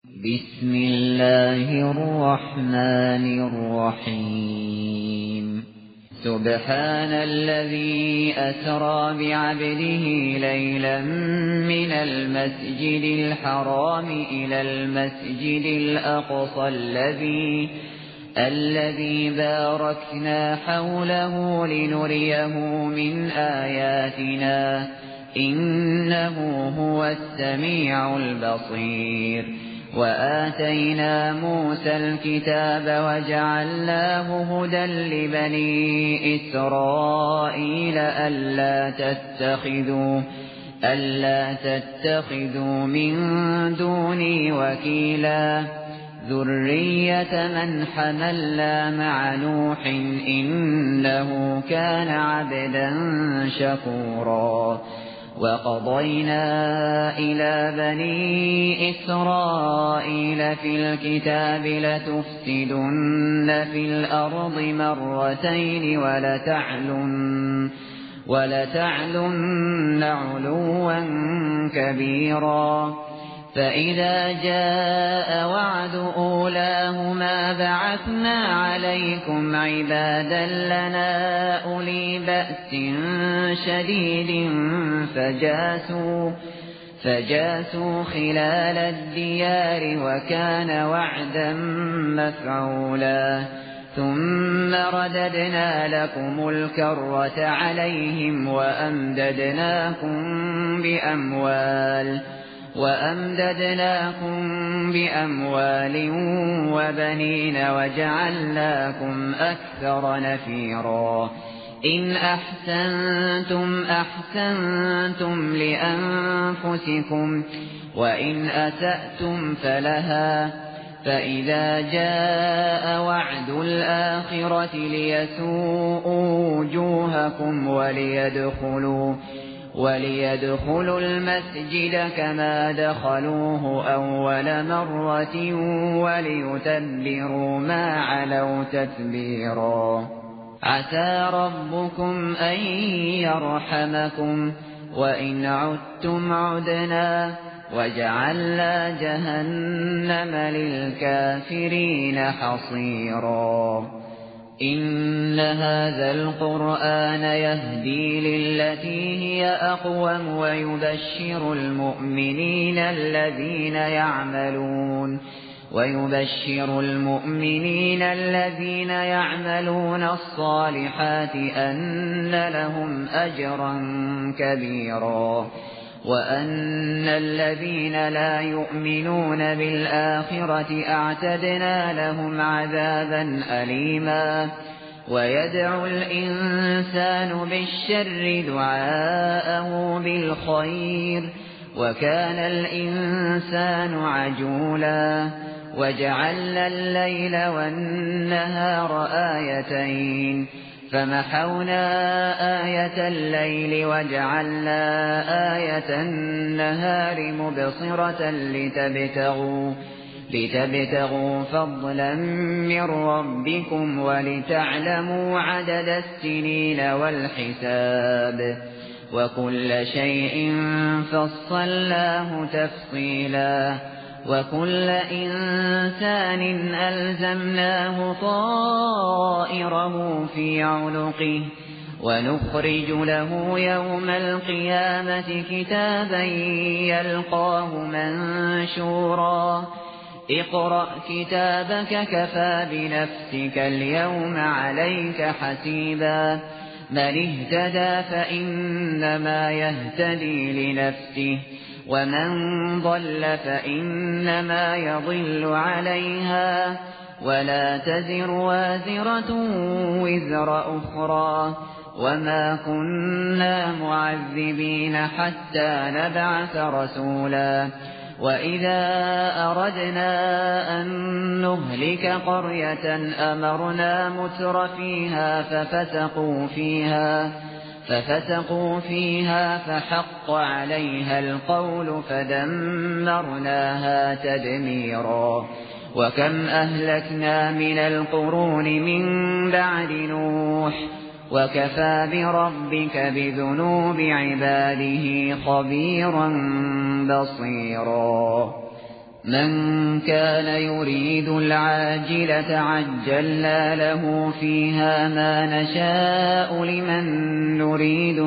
بسم الله الرحمن الرحيم سبحان الذي أسرى بعبده ليلا من المسجد الحرام إلى المسجد الأقصى الذي باركنا حوله لنريه من آياتنا إنه هو السميع البصير وآتينا موسى الكتاب وجعلناه هدى لبني إسرائيل ألا تتخذوا من دوني وكيلا ذرية من حملنا مع نوح إنه كان عبدا شكورا وقضينا إلى بني إسرائيل في الكتاب لتفسدن في الأرض مرتين ولتعلن علوا كبيرا فإذا جاء وعد أولاهما بعثنا عليكم عبادا لنا أولي بأس شديد فجاسوا خلال الديار وكان وعدا مفعولا ثم رددنا لكم الكرة عليهم وأمددناكم بأموال وبنين وجعلناكم أكثر نفيرا إن أحسنتم لأنفسكم وإن أسأتم فلها فإذا جاء وعد الآخرة ليسوءوا وجوهكم وليدخلوا المسجد كما دخلوه أول مرة وليتبروا ما علوا تتبيرا عسى ربكم أن يرحمكم وإن عدتم عدنا وجعلنا جهنم للكافرين حصيرا إن هذا القرآن يهدي للتي هي أقوم ويبشر المؤمنين الذين يعملون الصالحات أن لهم أجرا كبيرا وأن الذين لا يؤمنون بالآخرة أعتدنا لهم عذابا أليما ويدعو الإنسان بالشر دعاءه بالخير وكان الإنسان عجولا وجعلنا الليل والنهار آيتين فمحونا آية الليل وجعلنا آية النهار مبصرة لتبتغوا فضلا من ربكم ولتعلموا عدد السنين والحساب وكل شيء فصلناه تفصيلا وكل إنسان ألزمناه طائره في عنقه ونخرج له يوم القيامة كتابا يلقاه منشورا اقرأ كتابك كفى بنفسك اليوم عليك حسيبا من اهتدى فإنما يهتدي لنفسه ومن ضل فإنما يضل عليها ولا تزر وازرة وزر أخرى وما كنا معذبين حتى نبعث رسولا وإذا أردنا أن نهلك قرية أمرنا متر فيها ففسقوا فيها فحق عليها القول فدمرناها تدميرا وكم أهلكنا من القرون من بعد نوح وكفى بربك بذنوب عباده خبيرا بصيرا. من كان يريد العاجلة عجلنا له فيها ما نشاء لمن نريد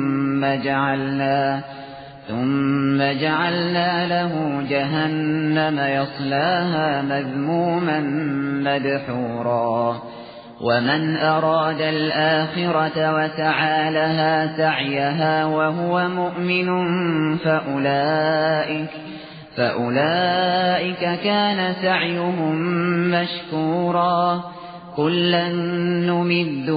ثم جعلنا له جهنم يصلاها مذموما مدحورا ومن أراد الآخرة وسعى لها سعيها وهو مؤمن فأولئك كان سعيهم مشكورا كلا نمد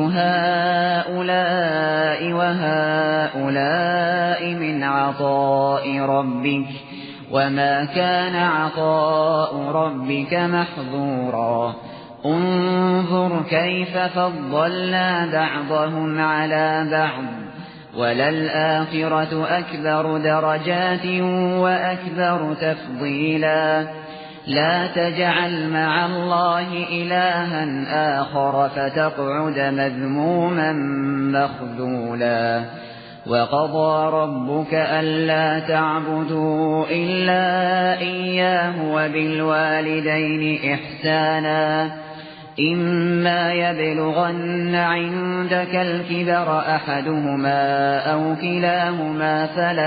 هؤلاء وهؤلاء من عطاء ربك وما كان عطاء ربك محظورا انظر كيف فضلنا بعضهم على بعض وللآخرة أكبر درجات وأكبر تفضيلا لا تجعل مع الله إلها آخر فتقعد مذموما مخذولا وقضى ربك ألا تعبدوا إلا إياه وبالوالدين إحسانا إما يبلغن عندك الكبر أحدهما أو كلاهما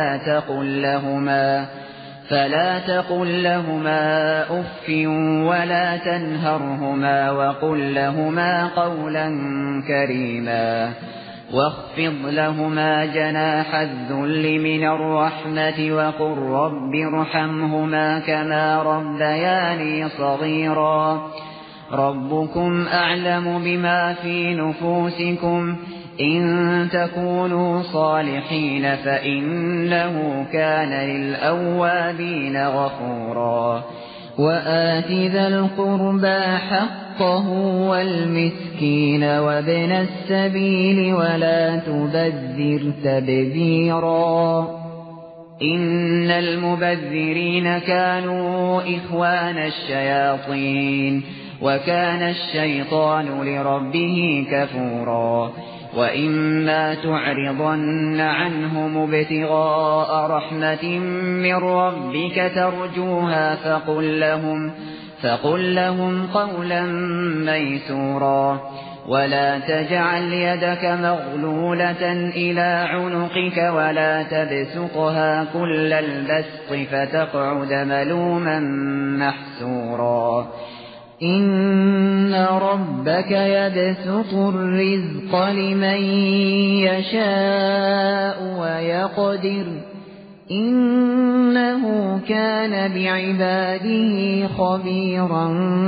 فلا تقل لهما أف ولا تنهرهما وقل لهما قولا كريما واخفض لهما جناح الذل من الرحمة وقل رب ارحمهما كما ربياني صغيرا ربكم أعلم بما في نفوسكم إن تكونوا صالحين فإنه كان للأوابين غفورا وآت ذا القربى حقه والمسكين وابن السبيل ولا تبذر تبذيرا إن المبذرين كانوا إخوان الشياطين وكان الشيطان لربه كفورا وإما تعرضن عنهم ابتغاء رحمة من ربك ترجوها فقل لهم قولا ميسورا ولا تجعل يدك مغلولة إلى عنقك ولا تبسطها كل البسط فتقعد ملوما محسورا إن ربك يبسط الرزق لمن يشاء ويقدر إنه كان بعباده خبيرا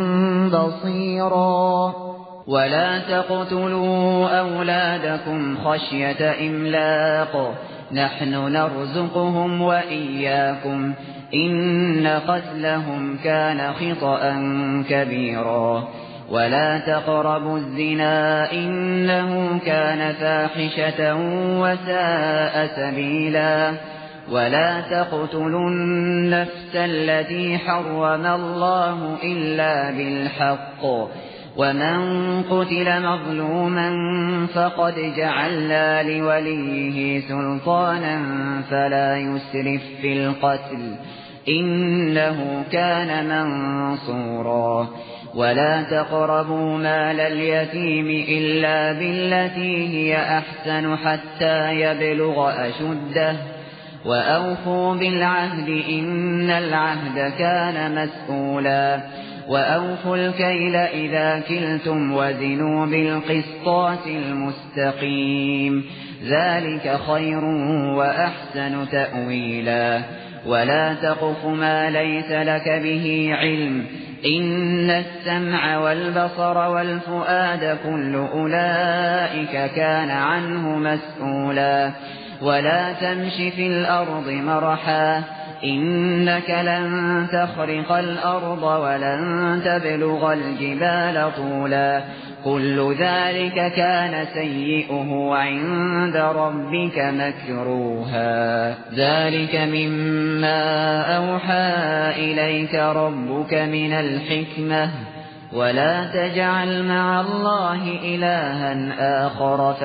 بصيرا ولا تقتلوا أولادكم خشية إملاق نحن نرزقهم وإياكم إن قتلهم كان خطأ كبيرا ولا تقربوا الزنا إنه كان فاحشة وساء سبيلا ولا تقتلوا النفس التي حرم الله إلا بالحق ومن قتل مظلوما فقد جعلنا لوليه سلطانا فلا يسرف في القتل إنه كان منصورا ولا تقربوا مال اليتيم إلا بالتي هي أحسن حتى يبلغ أشده وأوفوا بالعهد إن العهد كان مسؤولا وأوفوا الكيل إذا كلتم وزنوا بالقسطاس المستقيم ذلك خير وأحسن تأويلا ولا تقف ما ليس لك به علم إن السمع والبصر والفؤاد كل أولئك كان عنه مسؤولا ولا تمش في الأرض مرحا إنك لن تخرق الأرض ولن تبلغ الجبال طولا كل ذلك كان سيئه عند ربك مكروها ذلك مما أوحى إليك ربك من الحكمة ولا تجعل مع الله إلها آخر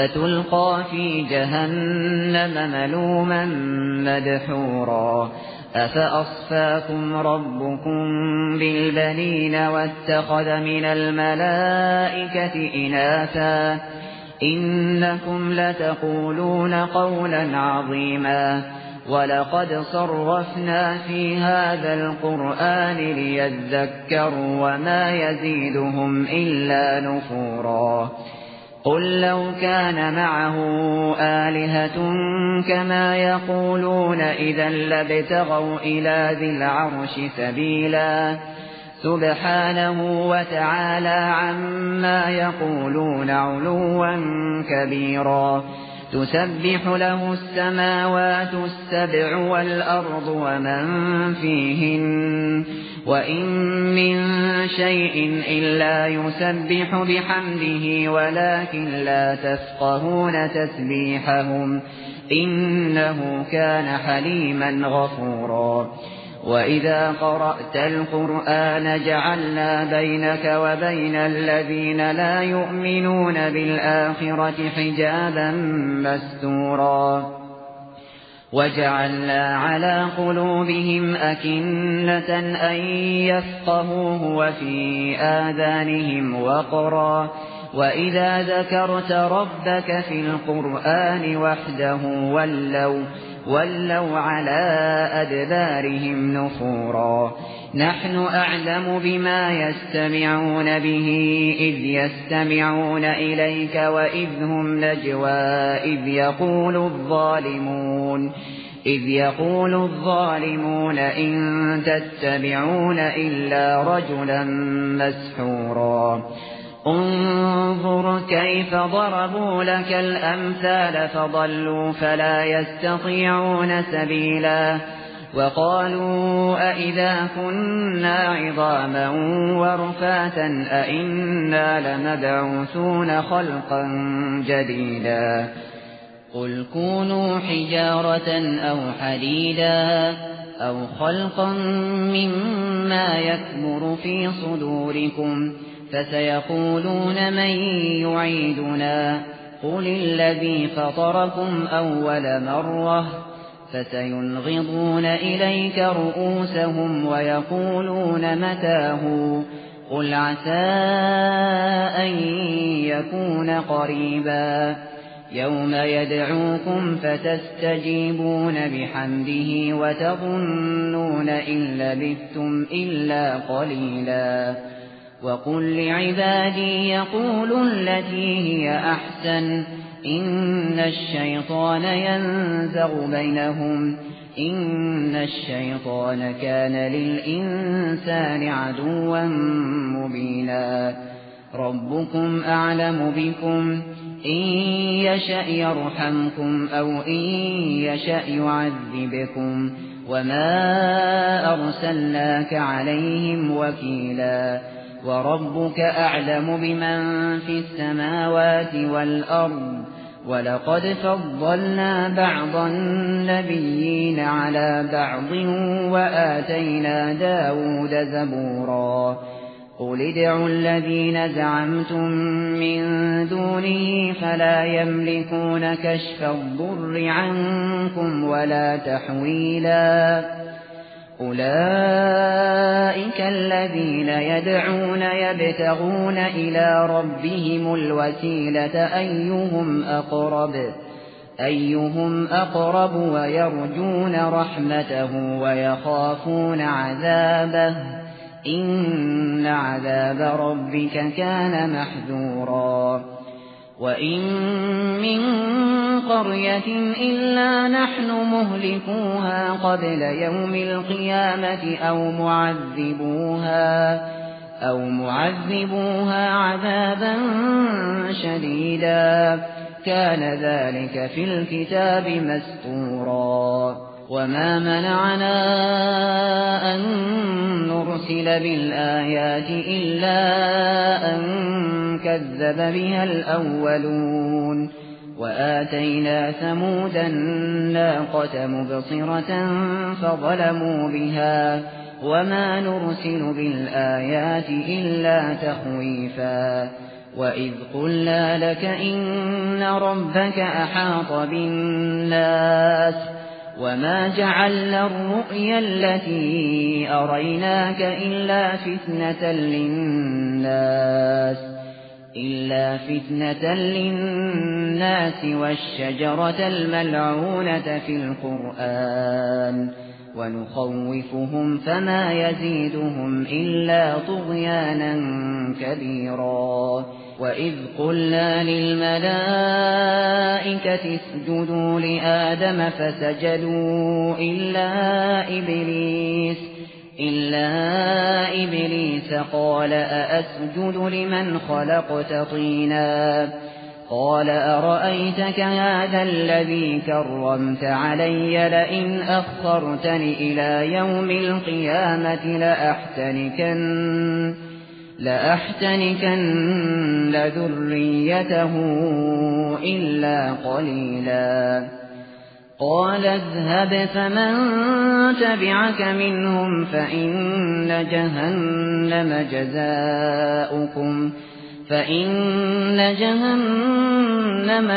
فتلقى في جهنم ملوما مدحورا أفأصفاكم ربكم بالبنين واتخذ من الملائكة إناثا إنكم لتقولون قولا عظيما ولقد صرفنا في هذا القرآن ليذكروا وما يزيدهم إلا نفورا قل لو كان معه آلهة كما يقولون إذا لابتغوا إلى ذي العرش سبيلا سبحانه وتعالى عما يقولون علوا كبيرا تسبح له السماوات السبع والأرض ومن فيهن وإن من شيء إلا يسبح بحمده ولكن لا تفقهون تسبيحهم إنه كان حليما غفورا وإذا قرأت القرآن جعلنا بينك وبين الذين لا يؤمنون بالآخرة حجابا مستورا وجعلنا على قلوبهم أكنة أن يفقهوه وفي آذانهم وقرا وإذا ذكرت ربك في القرآن وحده ولوا على أدبارهم نفورا نحن أعلم بما يستمعون به إذ يستمعون إليك وإذ هم نجوى إذ يقول الظالمون إن تتبعون إلا رجلا مسحورا انظر كيف ضربوا لك الأمثال فضلوا فلا يستطيعون سبيلا وقالوا أئذا كنا عظاما ورفاتا أئنا لمبعوثون خلقا جديدا قل كونوا حجارة أو حديدا أو خلقا مما يكبر في صدوركم فسيقولون من يعيدنا قل الذي فطركم أول مرة فسينغضون إليك رؤوسهم ويقولون متاه قل عسى أن يكون قريبا يوم يدعوكم فتستجيبون بحمده وتظنون إن لبثتم إلا قليلا وقل لعبادي يقولوا التي هي أحسن إن الشيطان ينزغ بينهم إن الشيطان كان للإنسان عدوا مبينا ربكم أعلم بكم إن يشأ يرحمكم أو إن يشأ يعذبكم وما أرسلناك عليهم وكيلا وربك أعلم بمن في السماوات والأرض ولقد فضلنا بعض النبيين على بعض وآتينا داود زبورا قل ادعوا الذين زعمتم من دونه فلا يملكون كشف الضر عنكم ولا تحويلا أولئك الذين يدعون يبتغون إلى ربهم الوسيلة أيهم أقرب ويرجون رحمته ويخافون عذابه إن عذاب ربك كان محذورا وإن من قرية إلا نحن مهلكوها قبل يوم القيامة أو معذبوها عذابا شديدا كان ذلك في الكتاب مسطورا وما منعنا أن نرسل بالآيات إلا أن كذب بها الأولون وآتينا ثمود الناقة مبصرة فظلموا بها وما نرسل بالآيات إلا تخويفا وإذ قلنا لك إن ربك أحاط بالناس وما جعلنا الرؤيا التي أريناك إلا فتنة للناس والشجرة الملعونة في القرآن ونخوفهم فما يزيدهم إلا طغيانا كبيرا وإذ قلنا للملائكة اسجدوا لآدم فسجدوا إلا إبليس قال أأسجد لمن خلقت طينا قال أرأيتك هذا الذي كرمت علي لئن أخرتني إلى يوم القيامة لأحتنكن ذريته إلا قليلا قال اذهب فمن تبعك منهم فإن جهنم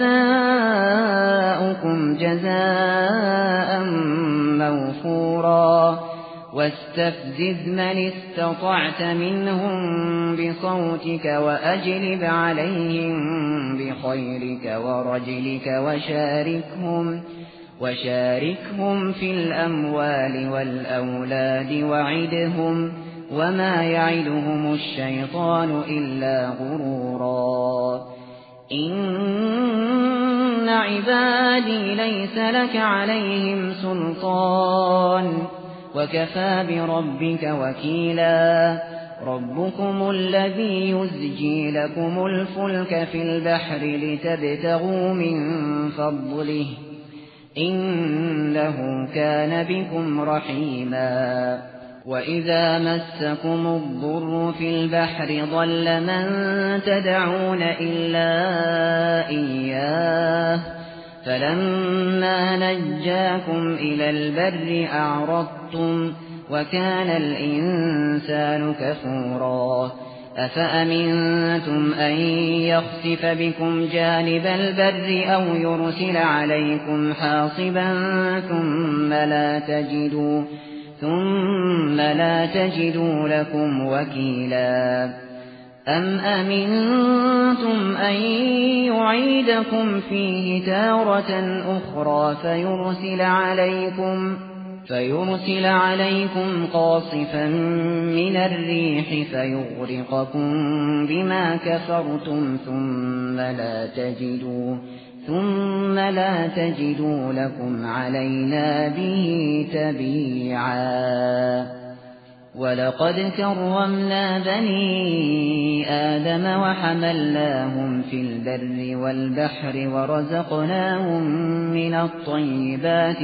جزاؤكم جزاء موفورا واستفزز من استطعت منهم بصوتك وأجلب عليهم بخيرك ورجلك وشاركهم في الأموال والأولاد وعدهم وما يعدهم الشيطان إلا غرورا إن عبادي ليس لك عليهم سلطان وكفى بربك وكيلا ربكم الذي يزجي لكم الفلك في البحر لتبتغوا من فضله إنه كان بكم رحيما وإذا مسكم الضر في البحر ضل من تدعون إلا إياه فلما نجاكم إلى البر أعرضتم وكان الإنسان كفورا أفأمنتم أن يخسف بكم جانب البر أو يرسل عليكم حاصبا ثم لا تجدوا لكم وكيلا أم أمنتم أن يعيدكم فيه تارة أخرى فيرسل عليكم قاصفا من الريح فيغرقكم بما كفرتم ثم لا تجدوا لكم علينا به تبيعا ولقد كرمنا بني آدم وحملناهم في البر والبحر ورزقناهم من الطيبات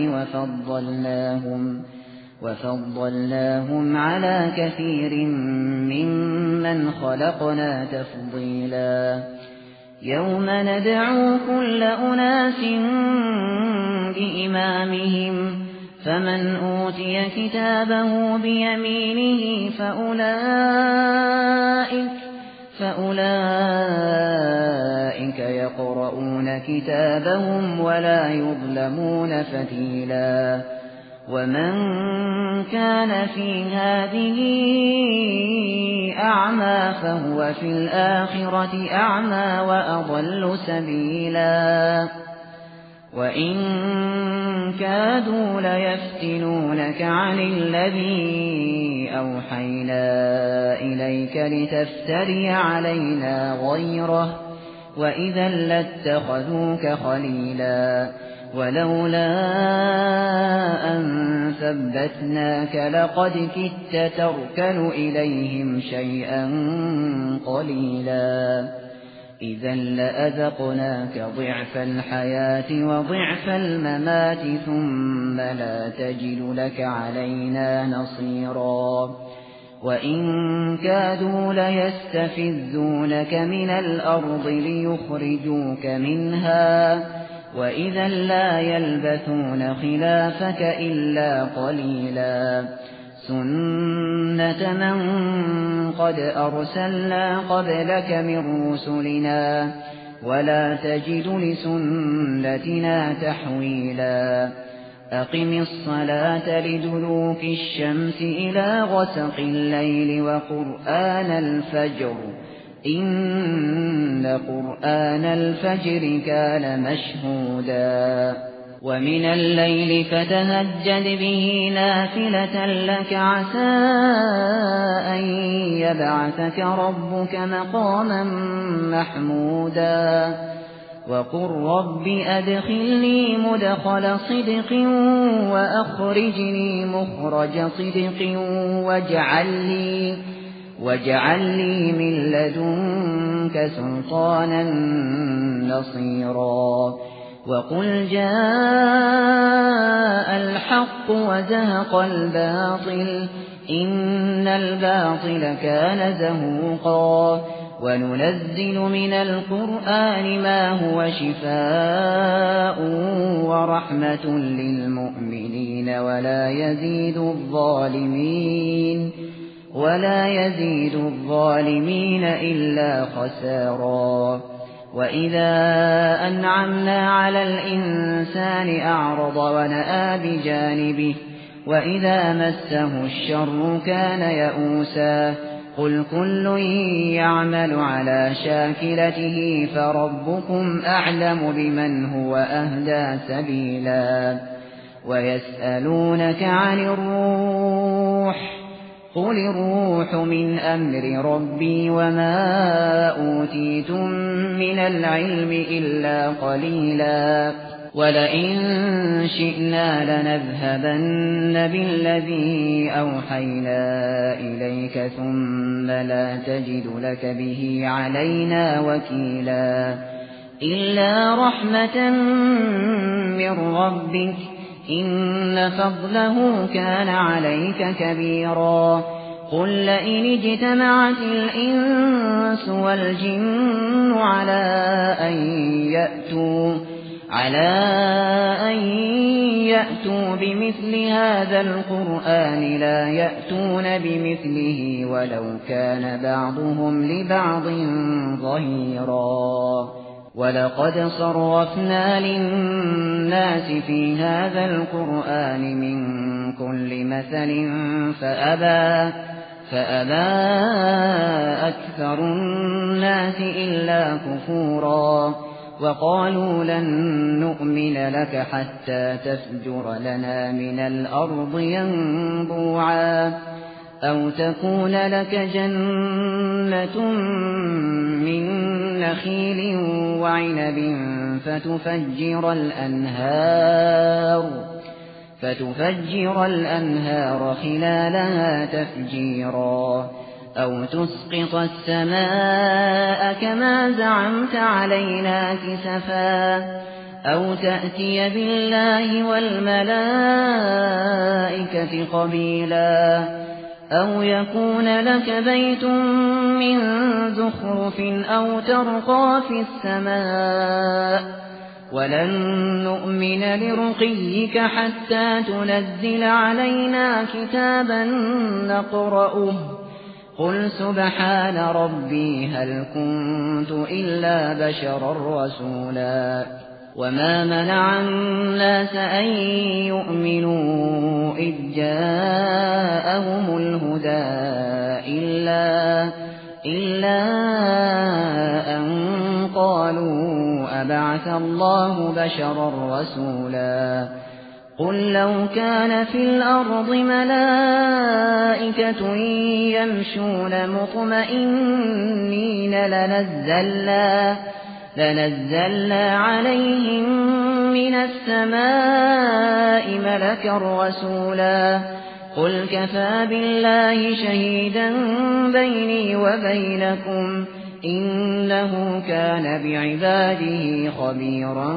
وفضلناهم على كثير ممن خلقنا تفضيلا يوم ندعو كل أناس بإمامهم فمن أوتي كتابه بيمينه فأولئك يقرؤون كتابهم ولا يظلمون فتيلا ومن كان في هذه أعمى فهو في الآخرة أعمى وأضل سبيلا وإن كادوا ليفتنونك عن الذي أوحينا إليك لتفتري علينا غيره وإذا لاتخذوك خليلا ولولا أن ثبتناك لقد كدت تركن إليهم شيئا قليلا إذا لأذقناك ضعف الحياة وضعف الممات ثم لا تجد لك علينا نصيرا وإن كادوا ليستفزونك من الأرض ليخرجوك منها وإذا لا يلبثون خلافك إلا قليلا سنة من قد أرسلنا قبلك من رسلنا ولا تجد لسنتنا تحويلا أقم الصلاة لدلوك الشمس إلى غسق الليل وقرآن الفجر إن قرآن الفجر كان مشهودا ومن الليل فتهجد به نافلة لك عسى أن يبعثك ربك مقاما محمودا وقل رب أدخلني مدخل صدق وأخرجني مخرج صدق واجعل لي من لدنك سلطانا نصيرا وقل جاء الحق وزهق الباطل إن الباطل كان زهوقا وننزل من القرآن ما هو شفاء ورحمة للمؤمنين ولا يزيد الظالمين إلا خسارا وإذا أنعمنا على الإنسان أعرض ونأى بجانبه وإذا مسه الشر كان يئوسا قل كل يعمل على شاكلته فربكم أعلم بمن هو أهدى سبيلا ويسألونك عن الروح قل الروح من أمر ربي وما أوتيتم من العلم إلا قليلا ولئن شئنا لنذهبن بالذي أوحينا إليك ثم لا تجد لك به علينا وكيلا إلا رحمة من ربك إن فضله كان عليك كبيرا قل لئن اجتمعت الإنس والجن على أن يأتوا بمثل هذا القرآن لا يأتون بمثله ولو كان بعضهم لبعض ظهيرا ولقد صرفنا للناس في هذا القرآن من كل مثل فأبى أكثر الناس إلا كفورا وقالوا لن نؤمن لك حتى تفجر لنا من الأرض ينبوعا أو تكون لك جنة من نخيل وعنب فتفجر الأنهار خلالها تفجيرا أو تسقط السماء كما زعمت علينا كسفا أو تأتي بالله والملائكة قبيلا أو يكون لك بيت من زخرف أو ترقى في السماء ولن نؤمن لرقيك حتى تنزل علينا كتابا نقرأه قل سبحان ربي هل كنت إلا بشرا رسولا وما منع الناس أن يؤمنوا إذ جاءهم الهدى إلا أن قالوا أبعث الله بشرا رسولا قل لو كان في الأرض ملائكة يمشون مطمئنين لنزلنا عليهم من السماء ملكا رسولا قل كفى بالله شهيدا بيني وبينكم إنه كان بعباده خبيرا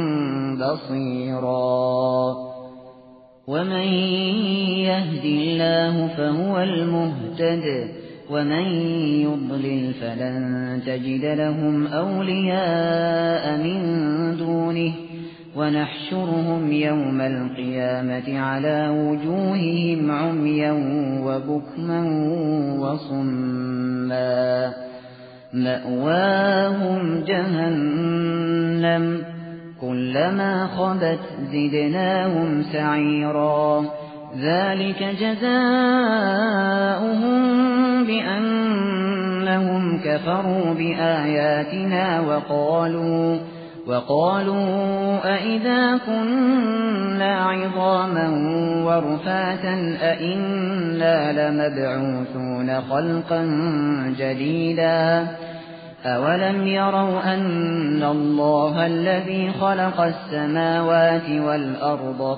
بصيرا ومن يهد الله فهو المهتد ومن يضلل فلن تجد لهم أولياء من دونه ونحشرهم يوم القيامة على وجوههم عميا وبكما وصما مأواهم جهنم كلما خبت زدناهم سعيرا ذلك جزاؤهم بأنهم كفروا بآياتنا وقالوا أئذا كنا عظاما ورفاتا أئنا لمبعوثون خلقا جديدا أولم يروا أن الله الذي خلق السماوات والأرض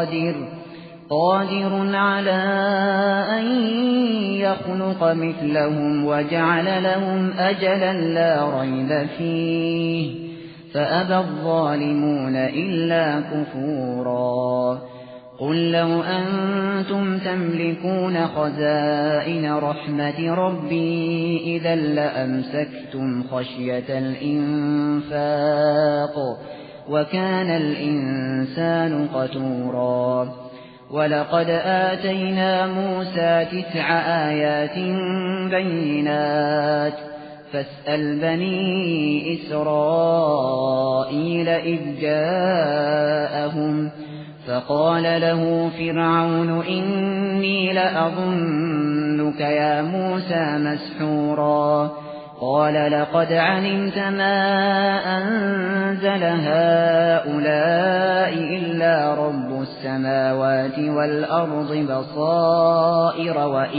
قادر على أن يخلق مثلهم وجعل لهم أجلا لا ريب فيه فأبى الظالمون إلا كفورا قل لو أنتم تملكون خزائن رحمة ربي إذا لأمسكتم خشية الإنفاق وكان الإنسان قتورا ولقد آتينا موسى 9 آيات بينات فاسأل بني إسرائيل إذ جاءهم فقال له فرعون إني لأظنك يا موسى مسحورا قال لقد علمت ما أنزل هؤلاء إلا رب السماوات والأرض بصائر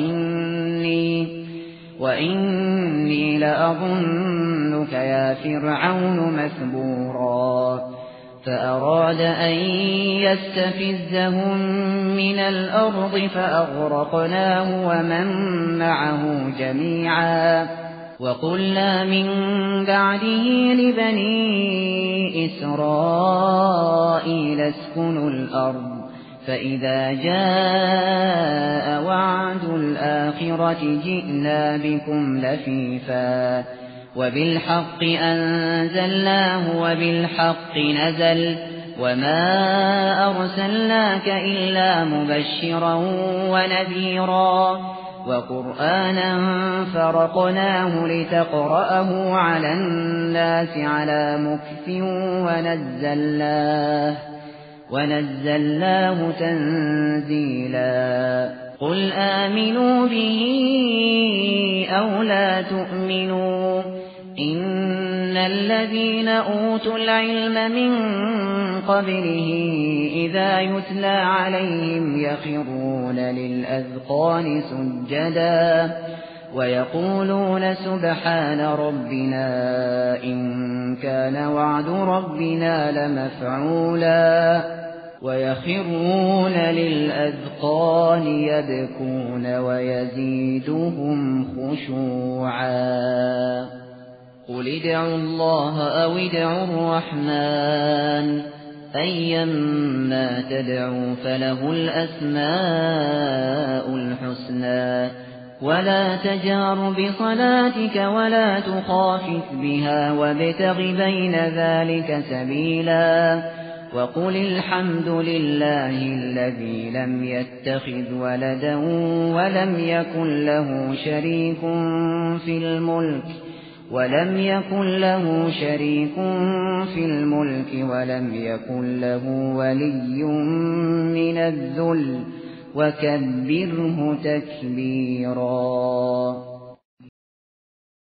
وإني لأظنك يا فرعون مثبورا فأراد أن يستفزهم من الأرض فأغرقناه ومن معه جميعا وقلنا من بعده لبني إسرائيل اسكنوا الأرض فإذا جاء وعد الآخرة جئنا بكم لفيفا وبالحق أنزلناه وبالحق نزل وما أرسلناك إلا مبشرا ونذيرا وقرآنا فرقناه لتقرأه على الناس على مكث ونزلناه تنزيلا قل آمنوا به أو لا تؤمنوا إن الذين أوتوا العلم من قبله إذا يتلى عليهم يخرون للأذقان سجدا ويقولون سبحان ربنا إن كان وعد ربنا لمفعولا ويخرون للأذقان يبكون ويزيدهم خشوعا قل ادعوا الله أو ادعوا الرحمن أيما تدعوا فله الأسماء الحسنى ولا تجهر بصلاتك ولا تخافت بها وابتغ بين ذلك سبيلا وقل الحمد لله الذي لم يتخذ ولدا ولم يكن له شريك في الملك ولم يكن له ولي من الذل وكبره تكبيرا.